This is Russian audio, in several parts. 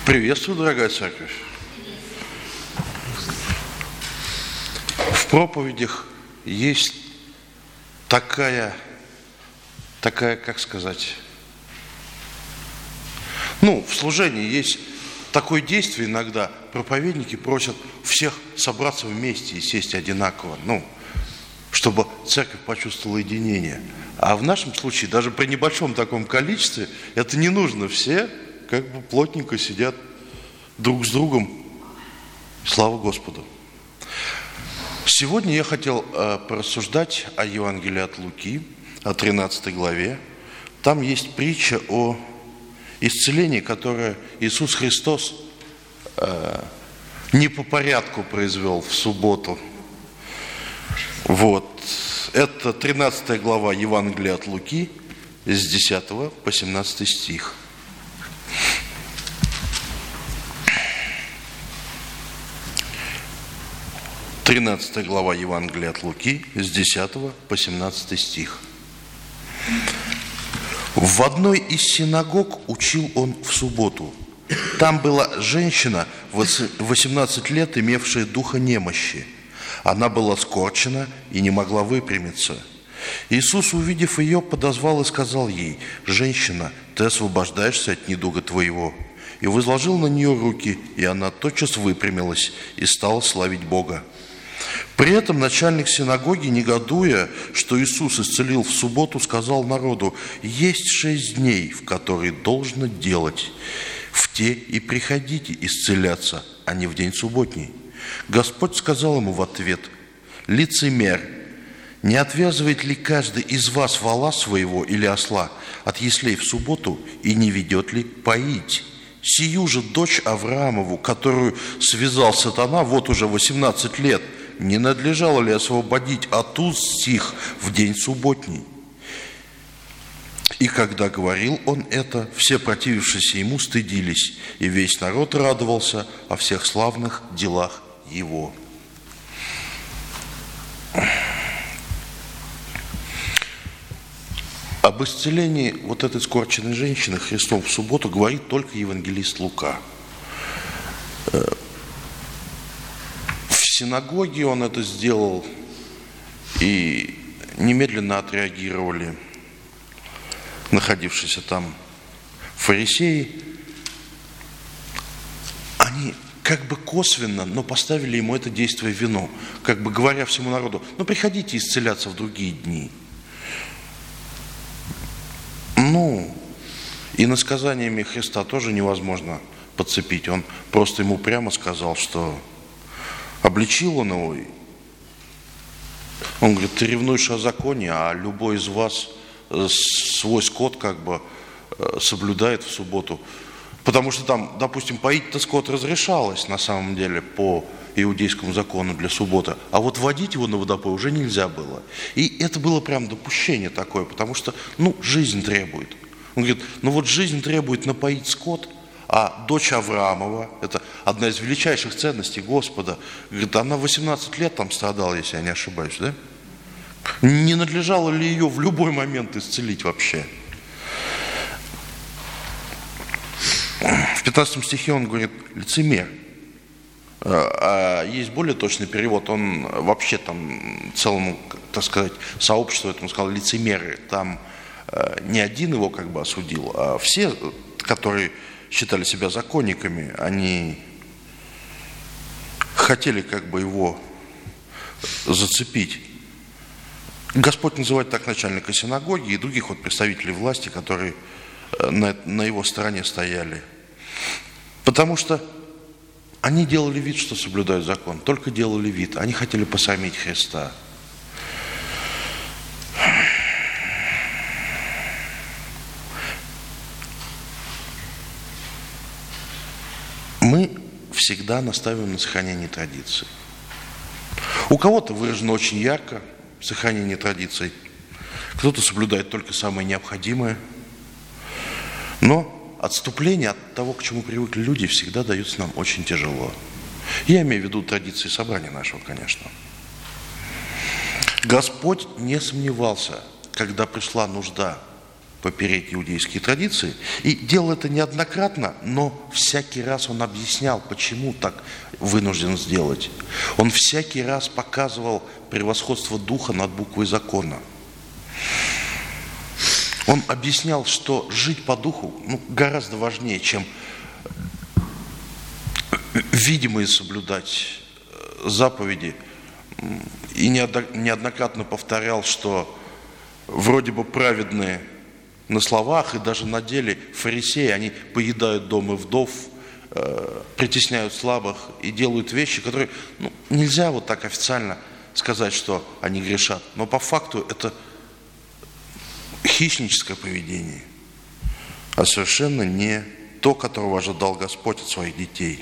Приветствую, дорогая церковь. В проповедях есть такая, как сказать, в служении есть такое действие иногда, проповедники просят всех собраться вместе и сесть одинаково, чтобы церковь почувствовала единение. А в нашем случае, даже при небольшом таком количестве, это не нужно. Все плотненько сидят друг с другом. Слава Господу. Сегодня я хотел порассуждать о Евангелии от Луки, о 13 главе. Там есть притча о исцелении, которое Иисус Христос не по порядку произвел в субботу. Это 13 глава Евангелия от Луки, с 10 по 17 стих. Тринадцатая глава Евангелия от Луки, с 10 по 17 стих. В одной из синагог учил он в субботу. Там была женщина, 18 лет, имевшая духа немощи. Она была скорчена и не могла выпрямиться. Иисус, увидев ее, подозвал и сказал ей: «Женщина, ты освобождаешься от недуга твоего». И возложил на нее руки, и она тотчас выпрямилась и стала славить Бога. При этом начальник синагоги, негодуя, что Иисус исцелил в субботу, сказал народу: «Есть 6 дней, в которые должно делать. В те и приходите исцеляться, а не в день субботний». Господь сказал ему в ответ: «Лицемер, не отвязывает ли каждый из вас вола своего или осла от яслей в субботу и не ведет ли поить? Сию же дочь Авраамову, которую связал сатана уже 18 лет, не надлежало ли освободить от уст их в день субботний?» И когда говорил он это, все противившиеся ему стыдились, и весь народ радовался о всех славных делах его. Об исцелении этой скорченной женщины Христом в субботу говорит только евангелист Лука. В синагоге он это сделал, и немедленно отреагировали находившиеся там фарисеи. Они косвенно, но поставили ему это действие в вину, говоря всему народу: приходите исцеляться в другие дни. И иносказаниями Христа тоже невозможно подцепить. Он просто ему прямо сказал, что обличил он его. Он говорит: ты ревнуешь о законе, а любой из вас свой скот соблюдает в субботу. Потому что там, допустим, поить-то скот разрешалось на самом деле по иудейскому закону для субботы, а водить его на водопой уже нельзя было. И это было прям допущение такое, потому что, жизнь требует. Он говорит: жизнь требует напоить скот, а дочь Авраамова, это одна из величайших ценностей Господа, говорит, она 18 лет там страдала, если я не ошибаюсь, да? Не надлежало ли ее в любой момент исцелить вообще? В 15 стихе он говорит: лицемер. А есть более точный перевод, он вообще там целому, сообществу этому сказал лицемеры. Там не один его осудил, а все, которые считали себя законниками, они хотели его зацепить. Господь называет так начальника синагоги и других представителей власти, которые на его стороне стояли. Потому что они делали вид, что соблюдают закон, только делали вид. Они хотели посрамить Христа. Мы всегда настаиваем на сохранении традиций. У кого-то выражено очень ярко сохранение традиций, кто-то соблюдает только самое необходимое. Но отступление от того, к чему привыкли люди, всегда дается нам очень тяжело. Я имею в виду традиции собрания нашего, конечно. Господь не сомневался, когда пришла нужда попереть иудейские традиции. И делал это неоднократно, но всякий раз он объяснял, почему так вынужден сделать. Он всякий раз показывал превосходство духа над буквой закона. Он объяснял, что жить по духу гораздо важнее, чем видимые соблюдать заповеди. И неоднократно повторял, что вроде бы праведные на словах и даже на деле фарисеи, они поедают дом и вдов, притесняют слабых и делают вещи, которые нельзя вот так официально сказать, что они грешат. Но по факту это хищническое поведение, а совершенно не то, которого ожидал Господь от своих детей.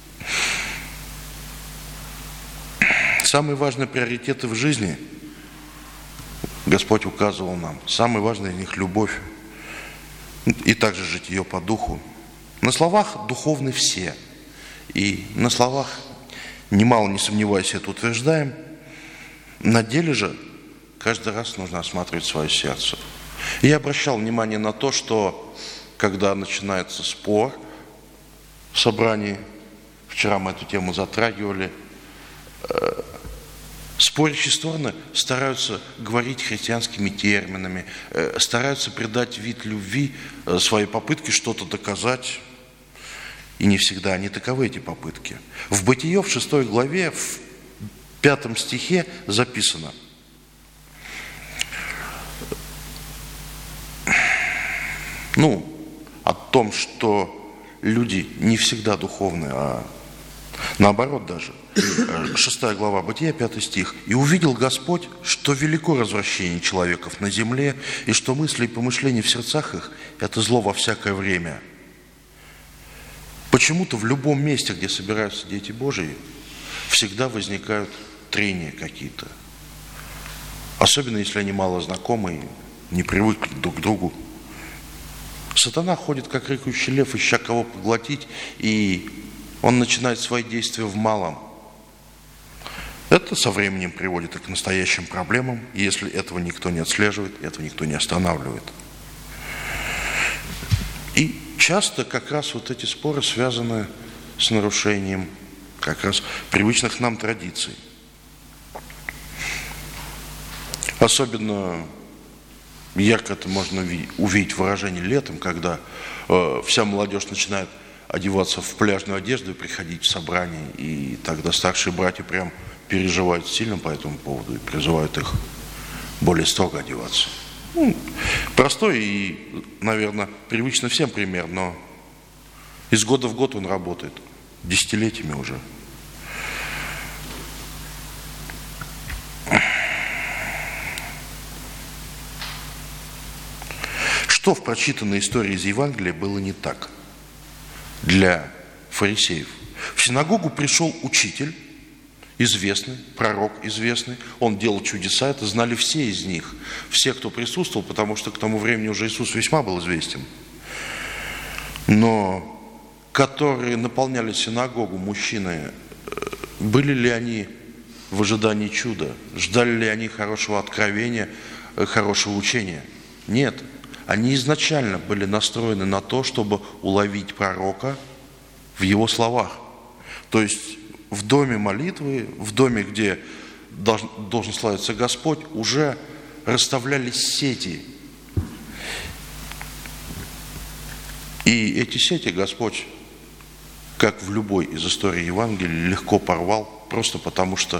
Самые важные приоритеты в жизни Господь указывал нам. Самый важный из них – любовь. И также жить ее по духу. На словах духовны все. И на словах, немало не сомневаясь, это утверждаем. На деле же каждый раз нужно осматривать свое сердце. И я обращал внимание на то, что когда начинается спор в собрании, вчера мы эту тему затрагивали, спорящие стороны стараются говорить христианскими терминами, стараются придать вид любви своей попытке что-то доказать. И не всегда они таковы, эти попытки. В Бытие, в 6 главе, в 5 стихе записано: о том, что люди не всегда духовны, а наоборот даже. 6 глава Бытия, 5 стих. «И увидел Господь, что велико развращение человеков на земле, и что мысли и помышления в сердцах их – это зло во всякое время». Почему-то в любом месте, где собираются дети Божии, всегда возникают трения какие-то. Особенно, если они мало знакомы и не привыкли друг к другу. Сатана ходит, как рыкающий лев, ища кого поглотить, и он начинает свои действия в малом. Это со временем приводит к настоящим проблемам, и если этого никто не отслеживает, этого никто не останавливает. И часто как раз вот эти споры связаны с нарушением как раз привычных нам традиций. Особенно ярко это можно увидеть выражение летом, когда вся молодежь начинает одеваться в пляжную одежду и приходить в собрание, и тогда старшие братья прям переживают сильно по этому поводу и призывают их более строго одеваться. Простой и, наверное, привычно всем пример, но из года в год он работает, десятилетиями уже. Что в прочитанной истории из Евангелия было не так для фарисеев? В синагогу пришел учитель, известный, пророк известный, он делал чудеса, это знали все из них, все, кто присутствовал, потому что к тому времени уже Иисус весьма был известен. Но которые наполняли синагогу, мужчины, были ли они в ожидании чуда? Ждали ли они хорошего откровения, хорошего учения? Нет. Они изначально были настроены на то, чтобы уловить пророка в его словах. То есть в доме молитвы, в доме, где должен славиться Господь, уже расставлялись сети. И эти сети Господь, как в любой из историй Евангелия, легко порвал, просто потому что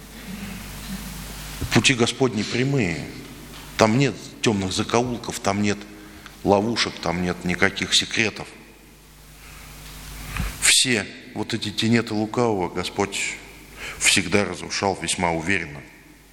пути Господни прямые. Там нет темных закоулков, там нет ловушек, там нет никаких секретов. Все вот эти тенеты лукавого Господь всегда разрушал весьма уверенно.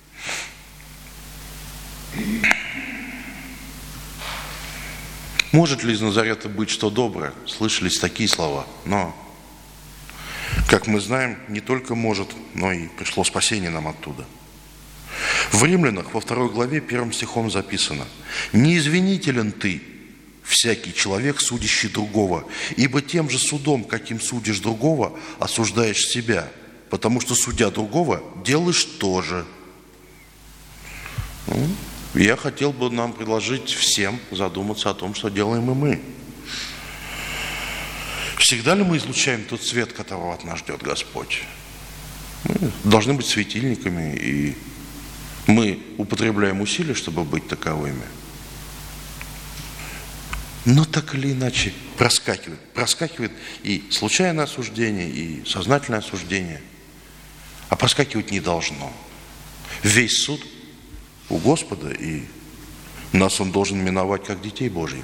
Может ли из Назарета быть что доброе? Слышались такие слова, но, как мы знаем, не только может, но и пришло спасение нам оттуда. В Римлянах во 2 главе 1 стихом записано: «Не извинителен ты, всякий человек, судящий другого, ибо тем же судом, каким судишь другого, осуждаешь себя, потому что, судя другого, делаешь то же». Я хотел бы нам предложить всем задуматься о том, что делаем и мы. Всегда ли мы излучаем тот свет, которого от нас ждет Господь? Мы должны быть светильниками, и мы употребляем усилия, чтобы быть таковыми. Но так или иначе проскакивает и случайное осуждение, и сознательное осуждение. А проскакивать не должно. Весь суд у Господа, и нас Он должен миновать, как детей Божьих.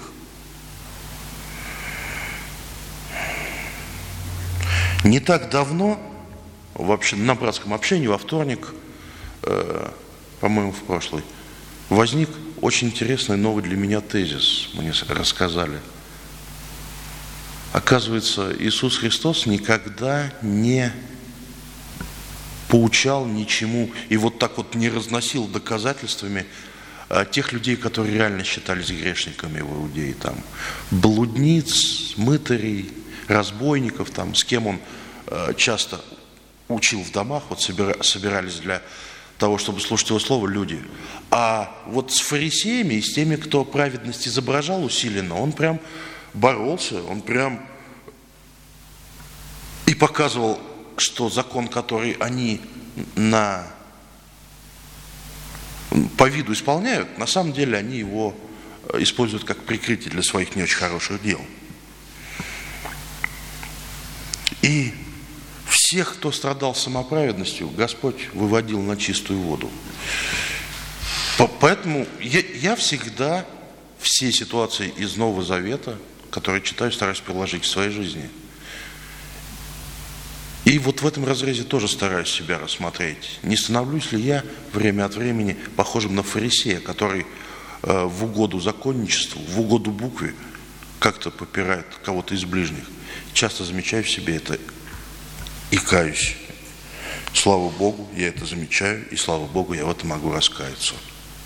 Не так давно, вообще на братском общении, во вторник, по-моему, в прошлый, возник очень интересный новый для меня тезис. Мне рассказали. Оказывается, Иисус Христос никогда не поучал ничему и вот так вот не разносил доказательствами тех людей, которые реально считались грешниками в Иудее. Там, блудниц, мытарей, разбойников, там, с кем Он часто учил в домах, вот собирались для того, чтобы слушать Его Слово люди. А вот с фарисеями и с теми, кто праведность изображал усиленно, Он прям боролся, Он прям и показывал, что закон, который они по виду исполняют, на самом деле они его используют как прикрытие для своих не очень хороших дел. И всех, кто страдал самоправедностью, Господь выводил на чистую воду. Поэтому я всегда все ситуации из Нового Завета, которые читаю, стараюсь приложить к своей жизни. И вот в этом разрезе тоже стараюсь себя рассмотреть. Не становлюсь ли я время от времени похожим на фарисея, который в угоду законничеству, в угоду букве как-то попирает кого-то из ближних. Часто замечаю в себе это и каюсь. Слава Богу, я это замечаю, и слава Богу, я в этом могу раскаяться.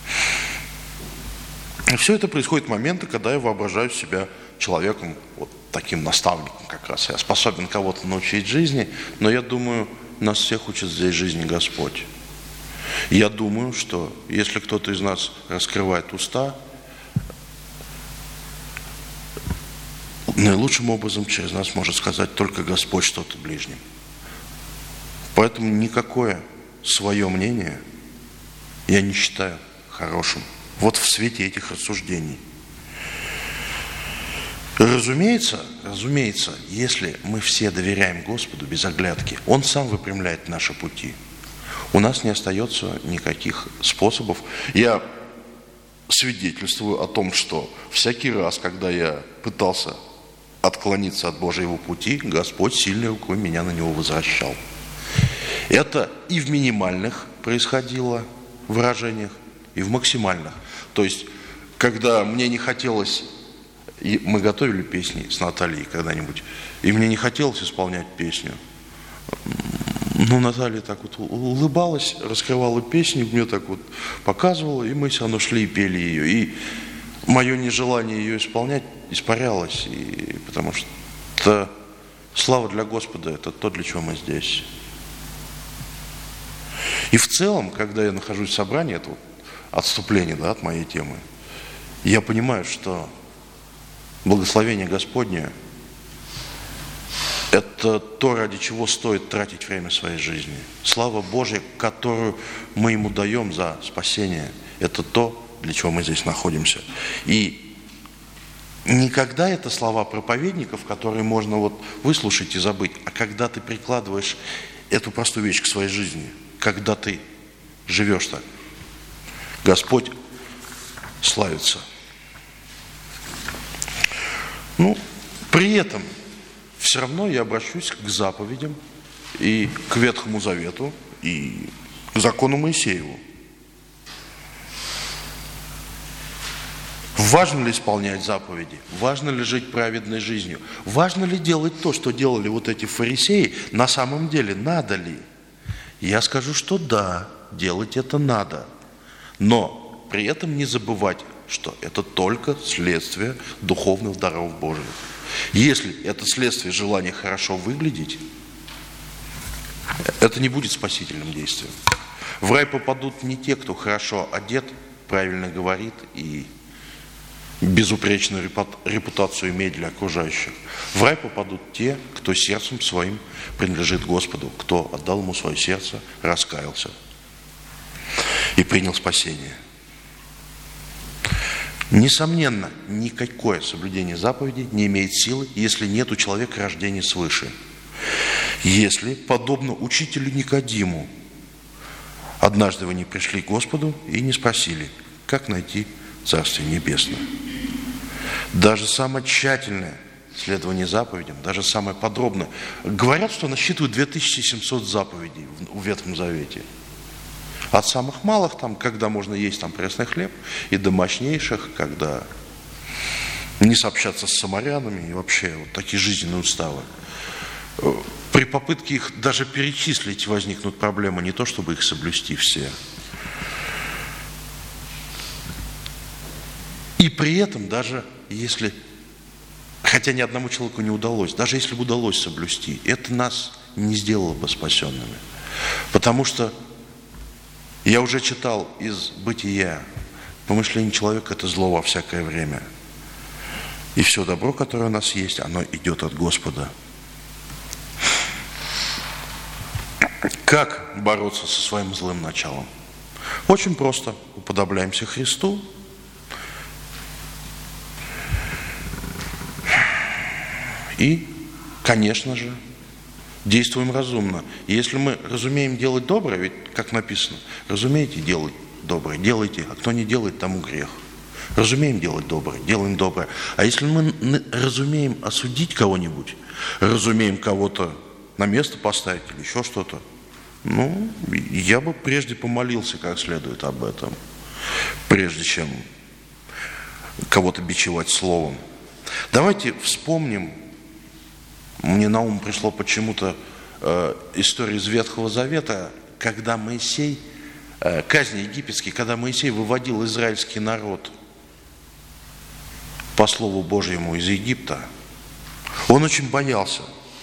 И все это происходит в моменты, когда я воображаю себя человеком, вот таким наставником как раз. Я способен кого-то научить жизни, но я думаю, нас всех учит здесь жизни Господь. Я думаю, что если кто-то из нас раскрывает уста, наилучшим образом через нас может сказать только Господь что-то ближним. Поэтому никакое свое мнение я не считаю хорошим. Вот в свете этих рассуждений. Разумеется, если мы все доверяем Господу без оглядки, Он сам выпрямляет наши пути. У нас не остается никаких способов. Я свидетельствую о том, что всякий раз, когда я пытался отклониться от Божьего пути, Господь сильной рукой меня на него возвращал. Это и в минимальных происходило выражениях, и в максимальных. То есть, когда мне не хотелось... И мы готовили песни с Натальей когда-нибудь, и мне не хотелось исполнять песню. Ну, Наталья так вот улыбалась, раскрывала песню, мне так вот показывала, и мы все равно шли и пели ее. И мое нежелание ее исполнять испарялось, потому что слава для Господа – это то, для чего мы здесь. И в целом, когда я нахожусь в собрании, это вот отступление, да, от моей темы, я понимаю, что благословение Господне – это то, ради чего стоит тратить время своей жизни. Слава Божья, которую мы Ему даем за спасение, это то, для чего мы здесь находимся. И никогда это слова проповедников, которые можно вот выслушать и забыть, а когда ты прикладываешь эту простую вещь к своей жизни, когда ты живешь так, Господь славится. Ну, при этом все равно я обращусь к заповедям и к Ветхому Завету, и к закону Моисееву. Важно ли исполнять заповеди? Важно ли жить праведной жизнью? Важно ли делать то, что делали вот эти фарисеи? На самом деле, надо ли? Я скажу, что да, делать это надо. Но при этом не забывать, что это только следствие духовных даров Божьих. Если это следствие желания хорошо выглядеть, это не будет спасительным действием. В рай попадут не те, кто хорошо одет правильно говорит и безупречную репутацию имеет для окружающих. В рай попадут те, кто сердцем своим принадлежит Господу, кто отдал Ему свое сердце, раскаялся и принял спасение. Несомненно, никакое соблюдение заповедей не имеет силы, если нет у человека рождения свыше. Если, подобно учителю Никодиму, однажды вы не пришли к Господу и не спросили, как найти Царствие Небесное. Даже самое тщательное следование заповедям, даже самое подробное. Говорят, что насчитывают 2700 заповедей в Ветхом Завете. От самых малых, там, когда можно есть там пресный хлеб, и до мощнейших, когда не сообщаться с самарянами, и вообще вот такие жизненные уставы. При попытке их даже перечислить возникнут проблемы, не то чтобы их соблюсти все. И при этом даже если, хотя ни одному человеку не удалось, даже если бы удалось соблюсти, это нас не сделало бы спасенными. Потому что я уже читал из Бытия, помышление человека – это зло во всякое время. И все добро, которое у нас есть, оно идет от Господа. Как бороться со своим злым началом? Очень просто. Уподобляемся Христу. И, конечно же, действуем разумно. И если мы разумеем делать доброе, ведь, как написано, разумеете делать доброе, делайте, а кто не делает, тому грех. Разумеем делать доброе, делаем доброе. А если мы разумеем осудить кого-нибудь, разумеем кого-то на место поставить или еще что-то, ну, я бы прежде помолился как следует об этом, прежде чем кого-то бичевать словом. Давайте вспомним, мне на ум пришло почему-то история из Ветхого Завета, когда Моисей, казни египетские, когда Моисей выводил израильский народ по Слову Божьему из Египта, он очень боялся.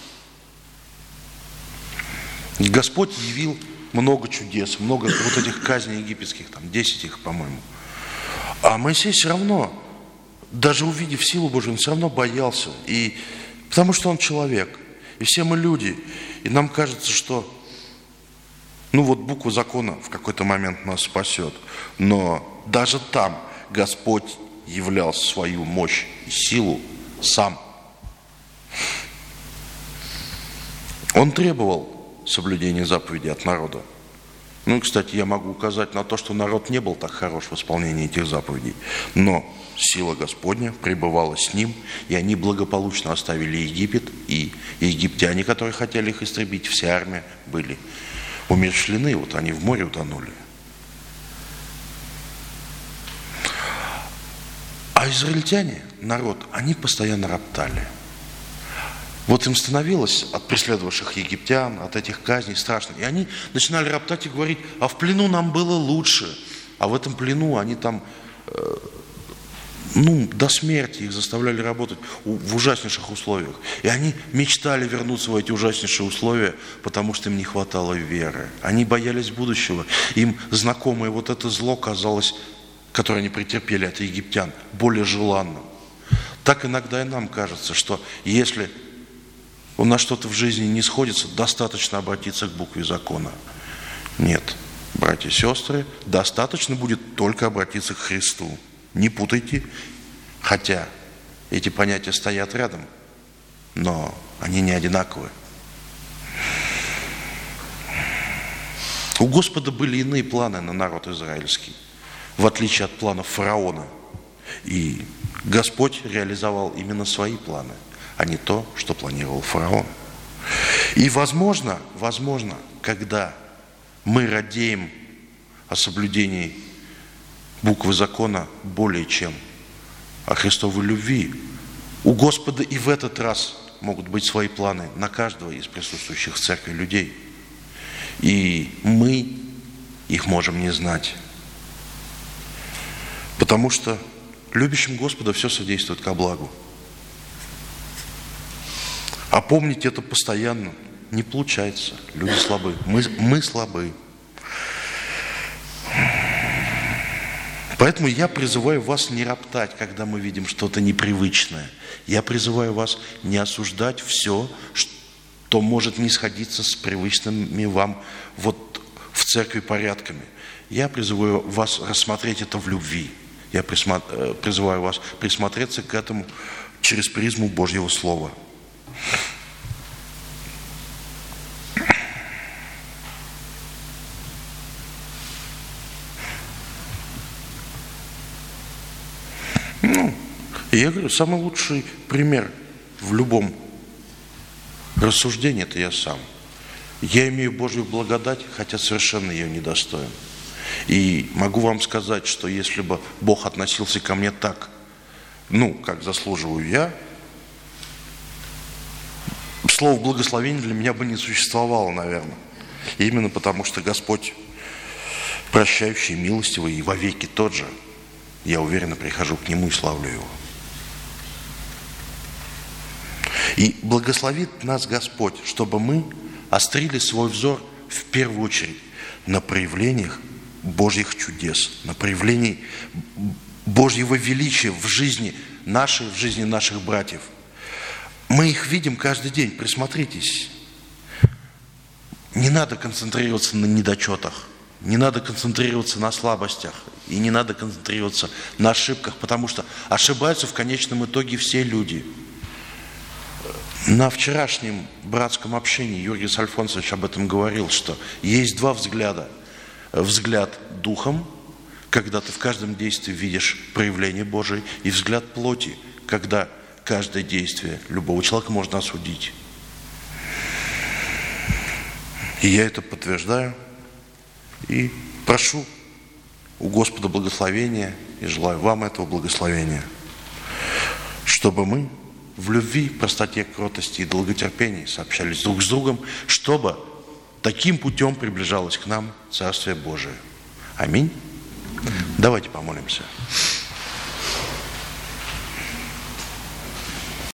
Господь явил много чудес, много вот этих казней египетских, там 10 их, по-моему. А Моисей все равно, даже увидев силу Божию, он все равно боялся. И потому что он человек. И все мы люди. И нам кажется, что ну вот буква закона в какой-то момент нас спасет. Но даже там Господь являл свою мощь и силу сам. Он требовал соблюдения заповедей от народа. Ну, кстати, я могу указать на то, что народ не был так хорош в исполнении этих заповедей. Но сила Господня пребывала с ним, и они благополучно оставили Египет, и египтяне, которые хотели их истребить, вся армия были умерщвлены, вот они в море утонули. А израильтяне, народ, они постоянно роптали. Вот им становилось от преследовавших египтян, от этих казней страшно. И они начинали роптать и говорить, а в плену нам было лучше. А в этом плену они там, до смерти их заставляли работать в ужаснейших условиях. И они мечтали вернуться в эти ужаснейшие условия, потому что им не хватало веры. Они боялись будущего. Им знакомое вот это зло казалось, которое они претерпели от египтян, более желанным. Так иногда и нам кажется, что если у нас что-то в жизни не сходится, достаточно обратиться к букве закона. Нет, братья и сестры, достаточно будет только обратиться к Христу. Не путайте, хотя эти понятия стоят рядом, но они не одинаковы. У Господа были иные планы на народ израильский, в отличие от планов фараона. И Господь реализовал именно свои планы, а не то, что планировал фараон. И возможно, когда мы радеем о соблюдении буквы закона более чем о Христовой любви, у Господа и в этот раз могут быть свои планы на каждого из присутствующих в церкви людей. И мы их можем не знать. Потому что любящим Господа все содействует ко благу. А помнить это постоянно не получается. Люди слабы. Мы слабы. Поэтому я призываю вас не роптать, когда мы видим что-то непривычное. Я призываю вас не осуждать все, что может не сходиться с привычными вам вот в церкви порядками. Я призываю вас рассмотреть это в любви. Я призываю вас присмотреться к этому через призму Божьего Слова. Я говорю, самый лучший пример в любом рассуждении – это я сам. Я имею Божью благодать, хотя совершенно ее недостоин. И могу вам сказать, что если бы Бог относился ко мне так, как заслуживаю я, слово благословение для меня бы не существовало, наверное. Именно потому, что Господь прощающий, милостивый и вовеки тот же. Я уверенно прихожу к Нему и славлю Его. И благословит нас Господь, чтобы мы острили свой взор в первую очередь на проявлениях Божьих чудес, на проявлении Божьего величия в жизни нашей, в жизни наших братьев. Мы их видим каждый день, присмотритесь. Не надо концентрироваться на недочетах, не надо концентрироваться на слабостях и не надо концентрироваться на ошибках, потому что ошибаются в конечном итоге все люди. На вчерашнем братском общении Юрий Альфонсович об этом говорил, что есть два взгляда. Взгляд духом, когда ты в каждом действии видишь проявление Божие, и взгляд плоти, когда каждое действие любого человека можно осудить. И я это подтверждаю и прошу у Господа благословения и желаю вам этого благословения, чтобы мы в любви, простоте, кротости и долготерпении сообщались друг с другом, чтобы таким путем приближалось к нам Царствие Божие. Аминь. Давайте помолимся.